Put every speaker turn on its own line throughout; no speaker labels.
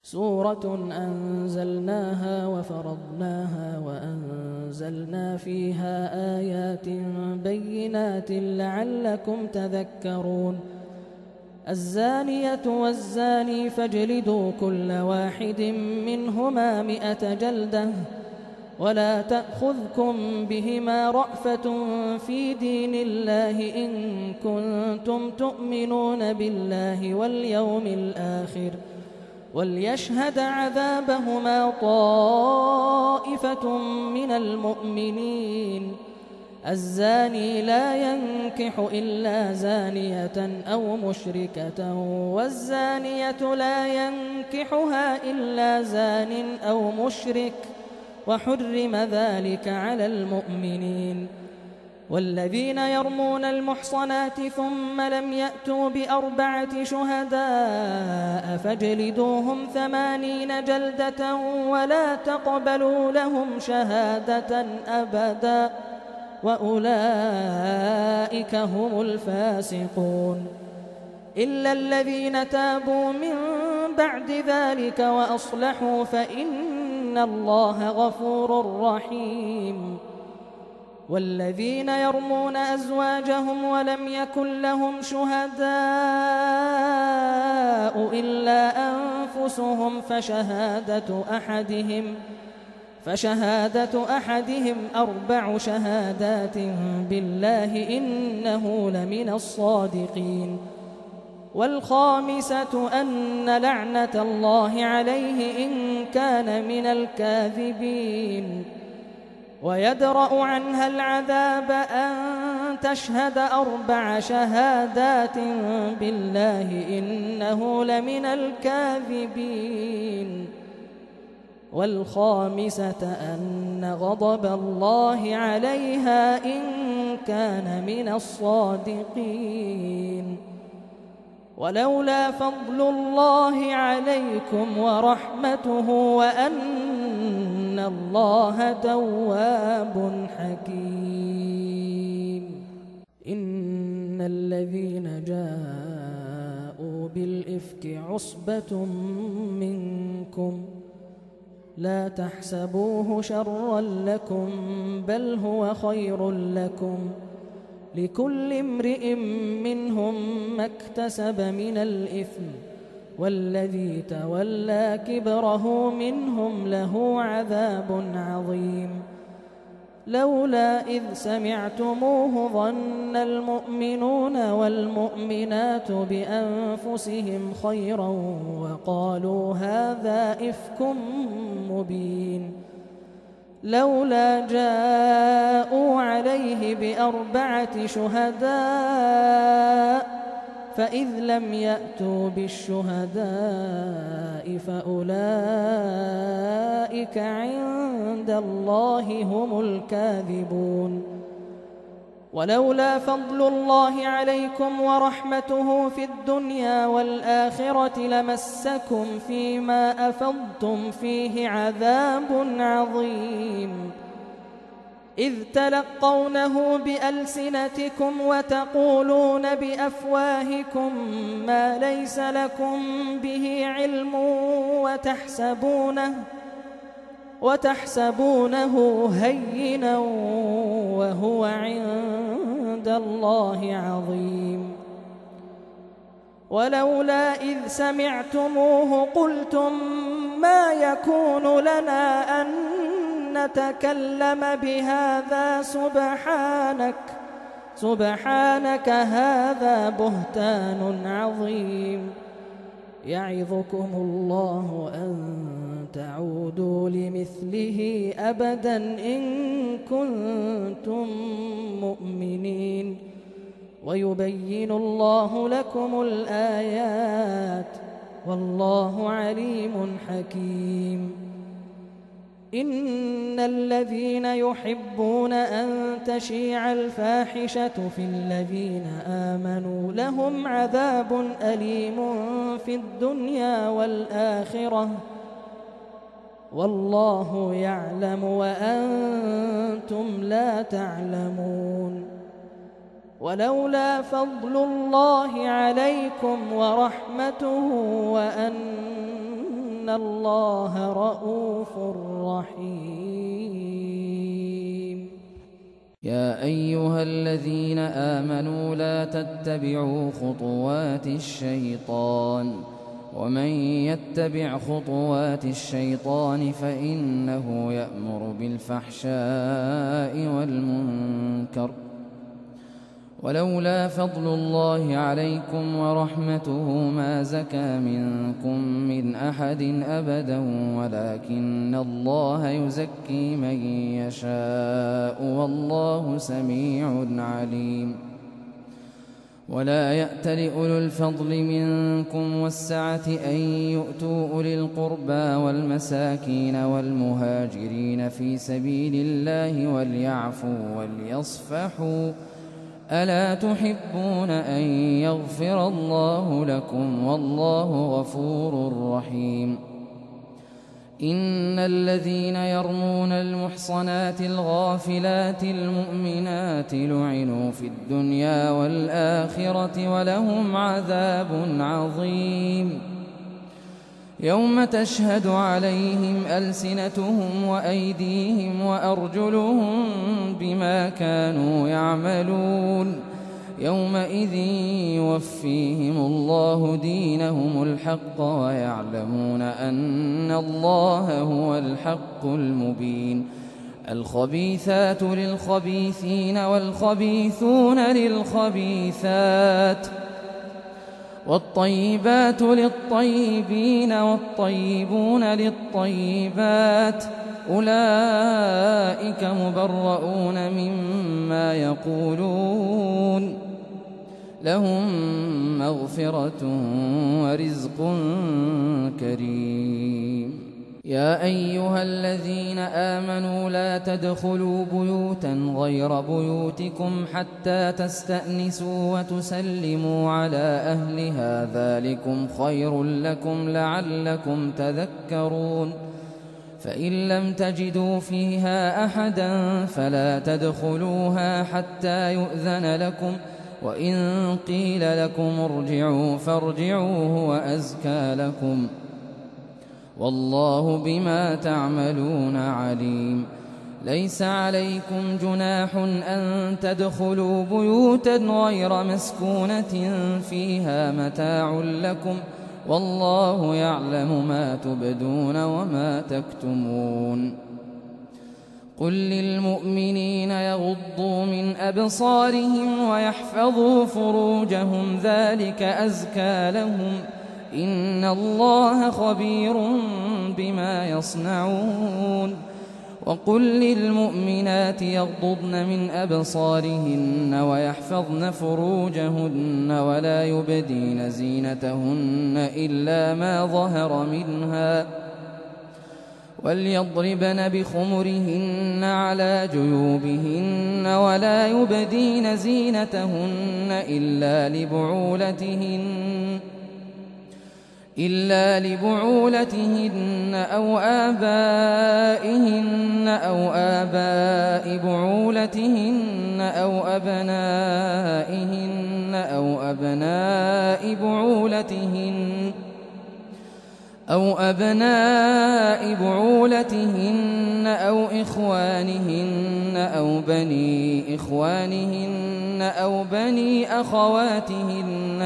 سورة أنزلناها وفرضناها وأنزلنا فيها آيات بينات لعلكم تذكرون الزانية والزاني فاجلدوا كل واحد منهما 100 جلدة ولا تأخذكم بهما رأفة في دين الله إن كنتم تؤمنون بالله واليوم الآخر وليشهد عذابهما طائفة من المؤمنين الزاني لا ينكح إلا زانية أو مشركة والزانية لا ينكحها إلا زان أو مشرك وحرم ذلك على المؤمنين والذين يرمون المحصنات ثم لم يأتوا ب4 شهداء فاجلدوهم 80 جلدة ولا تقبلوا لهم شهادة أبدا وأولئك هم الفاسقون إلا الذين تابوا من بعد ذلك وأصلحوا فإن الله غفور رحيم والذين يرمون أزواجهم ولم يكن لهم شهداء إلا أنفسهم فشهادة أحدهم 4 شهادات بالله إنه لمن الصادقين والخامسة أن لعنة الله عليه إن كان من الكاذبين ويدرأ عنها العذاب أن تشهد 4 شهادات بالله إنه لمن الكاذبين والخامسة أن غضب الله عليها إن كان من الصادقين ولولا فضل الله عليكم ورحمته وأن الله تواب حكيم إن الذين جاءوا بالإفك عصبة منكم لا تحسبوه شرا لكم بل هو خير لكم لكل امرئ منهم ما اكتسب من الإثم والذي تولى كبره منهم له عذاب عظيم لولا إذ سمعتموه ظن المؤمنون والمؤمنات بأنفسهم خيرا وقالوا هذا إفك مبين لولا جاءوا عليه ب4 شهداء فإذ لم يأتوا بالشهداء فأولئك عند الله هم الكاذبون ولولا فضل الله عليكم ورحمته في الدنيا والآخرة لمسكم فيما أفضتم فيه عذاب عظيم إذ تلقونه بألسنتكم وتقولون بأفواهكم ما ليس لكم به علم وتحسبونه هينا وهو عند الله عظيم ولولا إذ سمعتموه قلتم ما يكون لنا أن نتكلم بهذا سبحانك هذا بهتان عظيم يعظكم الله أن تعودوا لمثله أبدا إن كنتم مؤمنين ويبين الله لكم الآيات والله عليم حكيم إن الذين يحبون أن تشيع الفاحشة في الذين آمنوا لهم عذاب أليم في الدنيا والآخرة والله يعلم وأنتم لا تعلمون ولولا فضل الله عليكم ورحمته وأن إن الله رءوف رحيم.
يا أيها الذين آمنوا لا تتبعوا خطوات الشيطان ومن يتبع خطوات الشيطان فإنه يأمر بالفحشاء والمنكر ولولا فضل الله عليكم ورحمته ما زكى منكم من أحد أبدا ولكن الله يزكي من يشاء والله سميع عليم. ولا يأتل أولو الفضل منكم والسعة أن يؤتوا أولي القربى والمساكين والمهاجرين في سبيل الله وليعفوا وليصفحوا ألا تحبون أن يغفر الله لكم والله غفور رحيم. إن الذين يرمون المحصنات الغافلات المؤمنات لعنوا في الدنيا والآخرة ولهم عذاب عظيم. يوم تشهد عليهم ألسنتهم وأيديهم وأرجلهم بما كانوا يعملون يومئذ يوفيهم الله دينهم الحق ويعلمون أن الله هو الحق المبين. الخبيثات للخبيثين والخبيثون للخبيثات والطيبات للطيبين والطيبون للطيبات أولئك مبرؤون مما يقولون لهم مغفرة ورزق كريم. يا أيها الذين آمنوا لا تدخلوا بيوتا غير بيوتكم حتى تستأنسوا وتسلموا على أهلها ذلكم خير لكم لعلكم تذكرون. فإن لم تجدوا فيها أحدا فلا تدخلوها حتى يؤذن لكم وإن قيل لكم ارجعوا فارجعوا هو أزكى لكم والله بما تعملون عليم. ليس عليكم جناح أن تدخلوا بيوتا غير مسكونة فيها متاع لكم والله يعلم ما تبدون وما تكتمون. قل للمؤمنين يغضوا من أبصارهم ويحفظوا فروجهم ذلك أزكى لهم إن الله خبير بما يصنعون. وقل للمؤمنات يغضضن من أبصارهن ويحفظن فروجهن ولا يبدين زينتهن إلا ما ظهر منها وليضربن بخمرهن على جيوبهن ولا يبدين زينتهن إلا لبعولتهن أو آبائهن أو آباء بعولتهن أو أبنائهن أو أبناء بعولتهن أو إخوانهن أو بني إخوانهن أو بني أخواتهن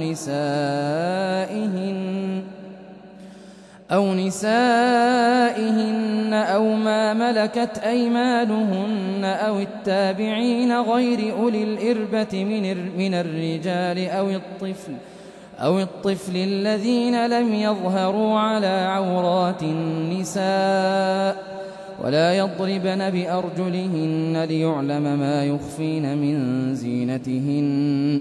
أو نسائهن أو ما ملكت أيمانهن أو التابعين غير أولي الإربة من الرجال أو الطفل الذين لم يظهروا على عورات النساء ولا يضربن بأرجلهن ليعلم ما يخفين من زينتهن.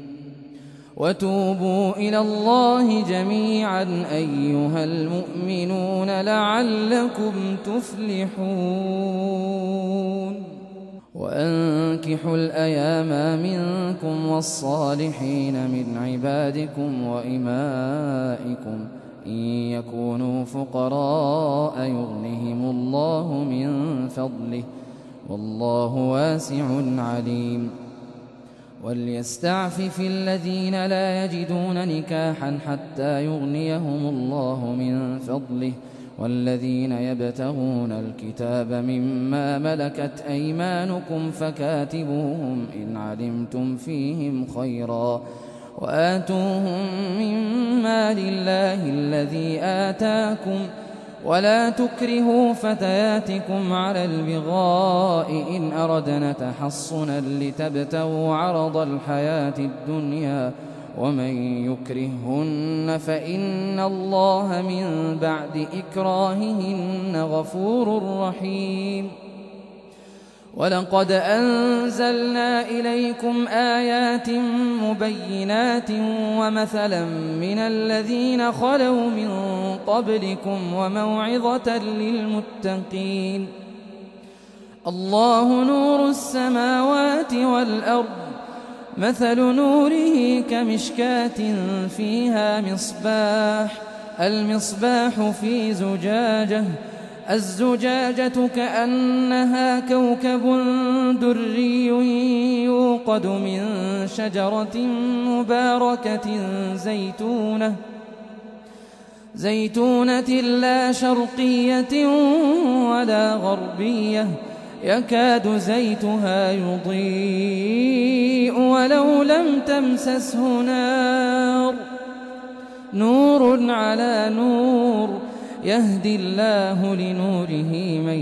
وتوبوا إلى الله جميعا أيها المؤمنون لعلكم تفلحون. وأنكحوا الأيام منكم والصالحين من عبادكم وإمائكم إن يكونوا فقراء يغنهم الله من فضله والله واسع عليم. وليستعفف الذين لا يجدون نكاحا حتى يغنيهم الله من فضله والذين يبتغون الكتاب مما ملكت أيمانكم فكاتبوهم إن علمتم فيهم خيرا وآتوهم مما لله الذي آتاكم ولا تكرهوا فتياتكم على البغاء إن أردنا تحصنا لتبتغوا عرض الحياة الدنيا ومن يكرههن فإن الله من بعد إكراههن غفور رحيم ولقد أنزلنا إليكم آيات مبينات ومثلا من الذين خلوا من قبلكم وموعظة للمتقين الله نور السماوات والأرض مثل نوره كمشكاة فيها المصباح في زجاجة الزجاجة كأنها كوكب دري يوقد من شجرة مباركة زيتونة لا شرقية ولا غربية يكاد زيتها يضيء ولو لم تمسسه نور على نور يهدي الله لنوره من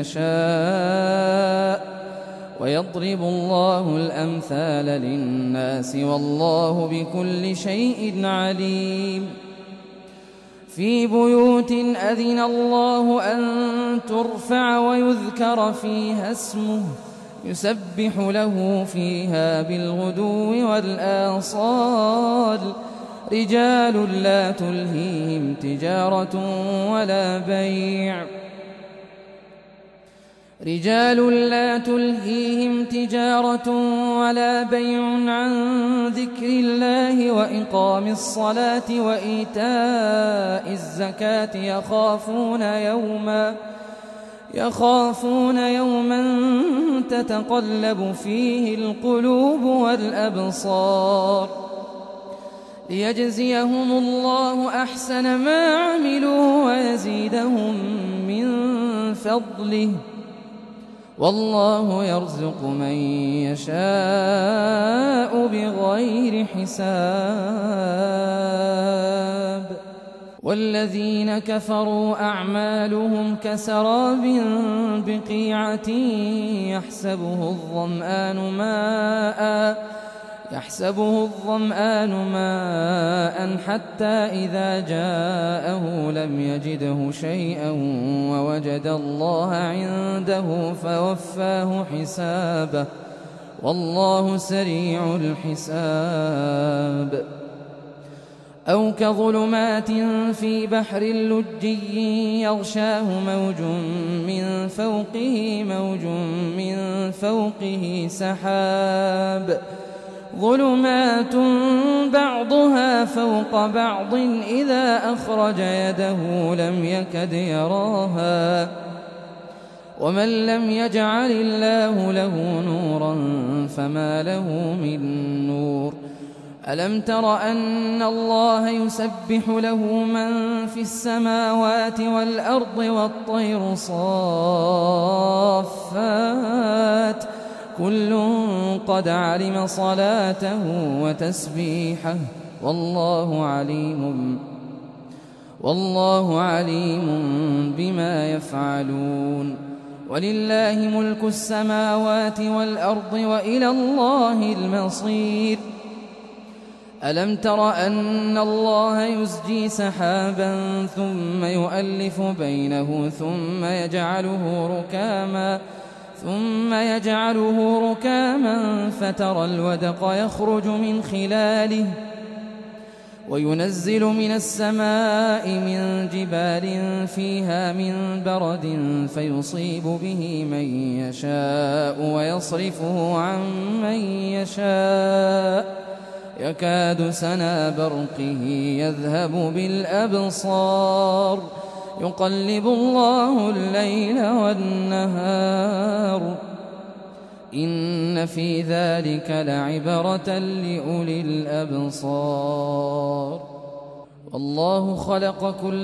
يشاء ويضرب الله الأمثال للناس والله بكل شيء عليم في بيوت أذن الله أن ترفع ويذكر فيها اسمه يسبح له فيها بالغدو والآصال رجال لا تلهيهم تجارة ولا بيع عن ذكر الله وإقام الصلاة وإيتاء الزكاة يخافون يوما تتقلب فيه القلوب والأبصار ليجزيهم الله أحسن ما عملوا ويزيدهم من فضله والله يرزق من يشاء بغير حساب والذين كفروا أعمالهم كسراب بقيعة يحسبه الظمآن ماء حتى إذا جاءه لم يجده شيئا ووجد الله عنده فوفاه حسابه والله سريع الحساب أو كظلمات في بحر لجي يغشاه موج من فوقه سحاب ظلمات بعضها فوق بعض إذا أخرج يده لم يكد يراها ومن لم يجعل الله له نورا فما له من نور ألم تر أن الله يسبح له من في السماوات والأرض والطير صافات كل قد علم صلاته وتسبيحه والله عليم بما يفعلون ولله ملك السماوات والأرض وإلى الله المصير ألم تر أن الله يزجي سحابا ثم يؤلف بينه ثم يجعله ركاما فترى الودق يخرج من خلاله وينزل من السماء من جبال فيها من برد فيصيب به من يشاء ويصرفه عن من يشاء يكاد سنا برقه يذهب بالأبصار يقلب الله الليل والنهار إن في ذلك لعبرة لأولي الأبصار. والله خلق كل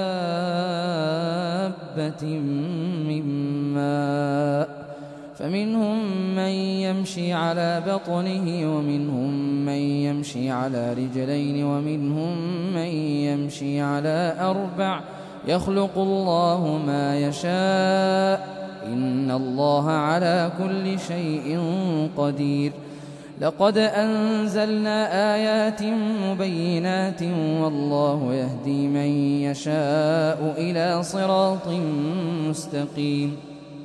دابة من ماء فمنهم من يمشي على بطنه ومنهم من يمشي على رجلين ومنهم من يمشي على أربع يخلق الله ما يشاء إن الله على كل شيء قدير. لقد أنزلنا آيات مبينات والله يهدي من يشاء إلى صراط مستقيم.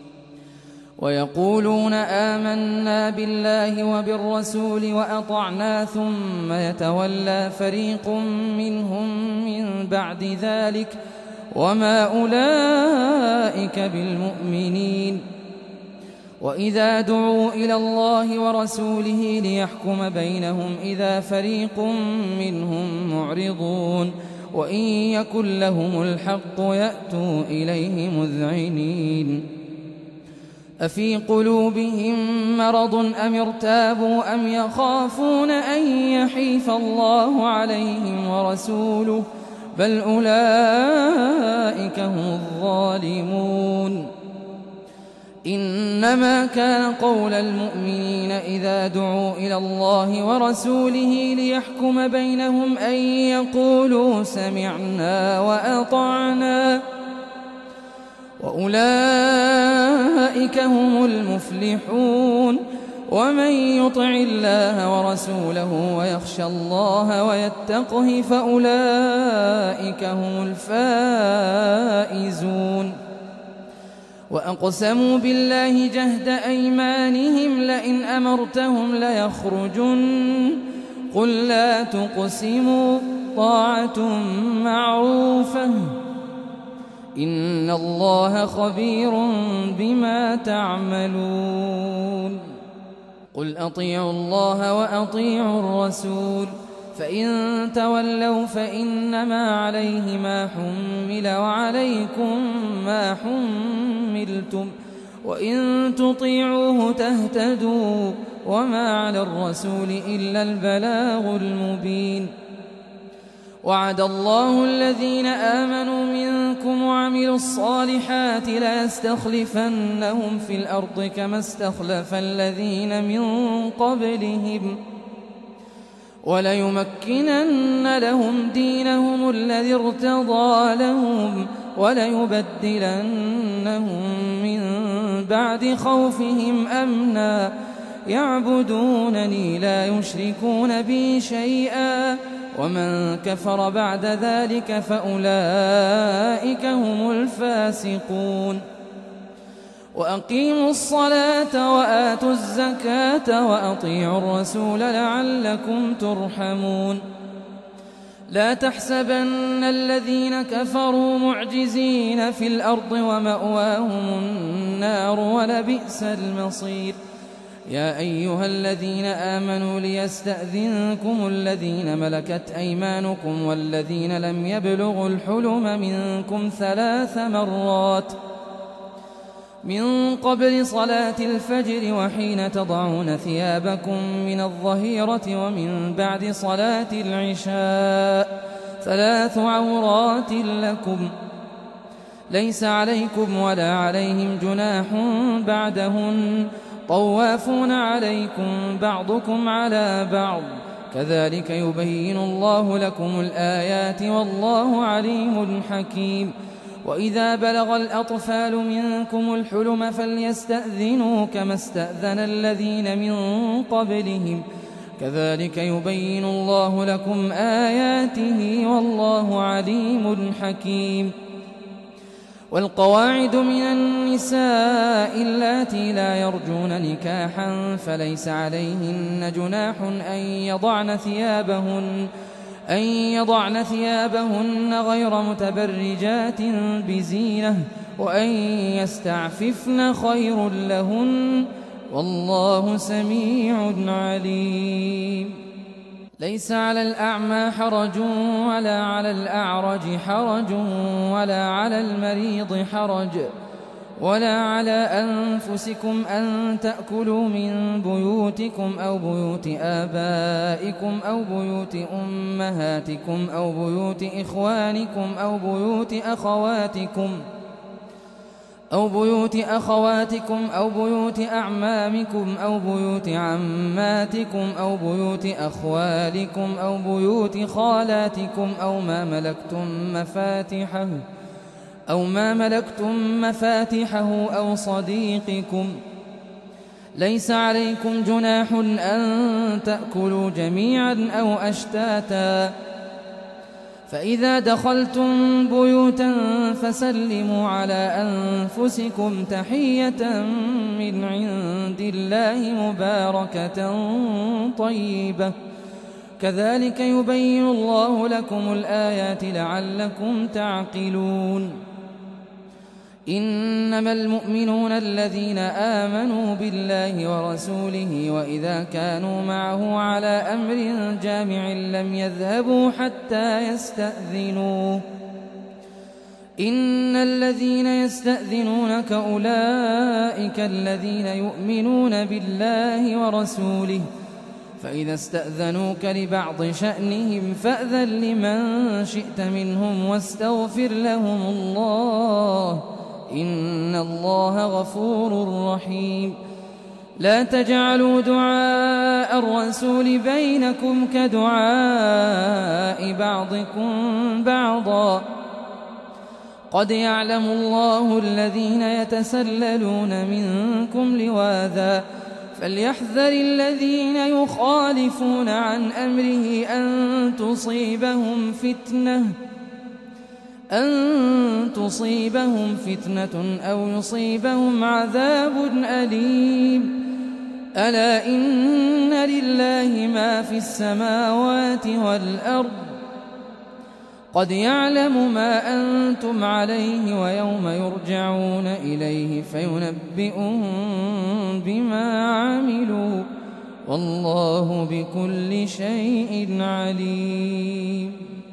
ويقولون آمنا بالله وبالرسول وأطعنا ثم يتولى فريق منهم من بعد ذلك وما أولئك بالمؤمنين. وإذا دعوا إلى الله ورسوله ليحكم بينهم إذا فريق منهم معرضون وإن يكن لهم الحق يأتوا إليه مذعنين. أفي قلوبهم مرض أم ارتابوا أم يخافون أن يحيف الله عليهم ورسوله بل أولئك هم الظالمون. إنما كان قول المؤمنين إذا دعوا إلى الله ورسوله ليحكم بينهم أن يقولوا سمعنا وأطعنا وأولئك هم المفلحون. ومن يطع الله ورسوله ويخشى الله ويتقه فأولئك هم الفائزون. وأقسموا بالله جهد أيمانهم لئن أمرتهم ليخرجن قل لا تقسموا طاعة معروفة إن الله خبير بما تعملون. قل أطيعوا الله وأطيعوا الرسول فإن تولوا فإنما عليه ما حمل وعليكم ما حملتم وإن تطيعوه تهتدوا وما على الرسول إلا البلاغ المبين. وعد الله الذين آمنوا منكم وعملوا الصالحات ليستخلفنهم في الأرض كما استخلف الذين من قبلهم وليمكنن لهم دينهم الذي ارتضى لهم وليبدلنهم من بعد خوفهم أمنا يعبدونني لا يشركون بي شيئا ومن كفر بعد ذلك فأولئك هم الفاسقون. وأقيموا الصلاة وآتوا الزكاة وأطيعوا الرسول لعلكم ترحمون. لا تحسبن الذين كفروا معجزين في الأرض ومأواهم النار ولبئس المصير. يا أيها الذين آمنوا ليستأذنكم الذين ملكت أيمانكم والذين لم يبلغوا الحلم منكم 3 مرات من قبل صلاة الفجر وحين تضعون ثيابكم من الظهيرة ومن بعد صلاة العشاء 3 عورات لكم ليس عليكم ولا عليهم جناح بعدهن طوافون عليكم بعضكم على بعض كذلك يبين الله لكم الآيات والله عليم حكيم. وإذا بلغ الأطفال منكم الحلم فليستأذنوا كما استأذن الذين من قبلهم كذلك يبين الله لكم آياته والله عليم حكيم. والقواعد من النساء اللاتي لا يرجون نكاحا فليس عليهن جناح أن يضعن ثيابهن غير متبرجات بزينة وأن يستعففن خير لهن والله سميع عليم. ليس على الأعمى حرج ولا على الأعرج حرج ولا على المريض حرج ولا على أنفسكم أن تأكلوا من بيوتكم أو بيوت آبائكم أو بيوت أمهاتكم أو بيوت إخوانكم أو بيوت أخواتكم أو بيوت أعمامكم أو بيوت عماتكم أو بيوت أخوالكم أو بيوت خالاتكم أو ما ملكتم مفاتحه أو صديقكم. ليس عليكم جناح أن تأكلوا جميعا أو أشتاتا، فإذا دخلتم بيوتا فسلموا على أنفسكم تحية من عند الله مباركة طيبة، كذلك يبين الله لكم الآيات لعلكم تعقلون. إنما المؤمنون الذين آمنوا بالله ورسوله وإذا كانوا معه على أمر جامع لم يذهبوا حتى يستأذنوه. إن الذين يستأذنونك أولئك الذين يؤمنون بالله ورسوله، فإذا استأذنوك لبعض شأنهم فأذن لمن شئت منهم واستغفر لهم الله، إن الله غفور رحيم. لا تجعلوا دعاء الرسول بينكم كدعاء بعضكم بعضا، قد يعلم الله الذين يتسللون منكم لواذا، فليحذر الذين يخالفون عن أمره أن تصيبهم فتنة أو يصيبهم عذاب أليم. ألا إن لله ما في السماوات والأرض، قد يعلم ما أنتم عليه ويوم يرجعون إليه فينبئهم بما عملوا، والله بكل شيء عليم.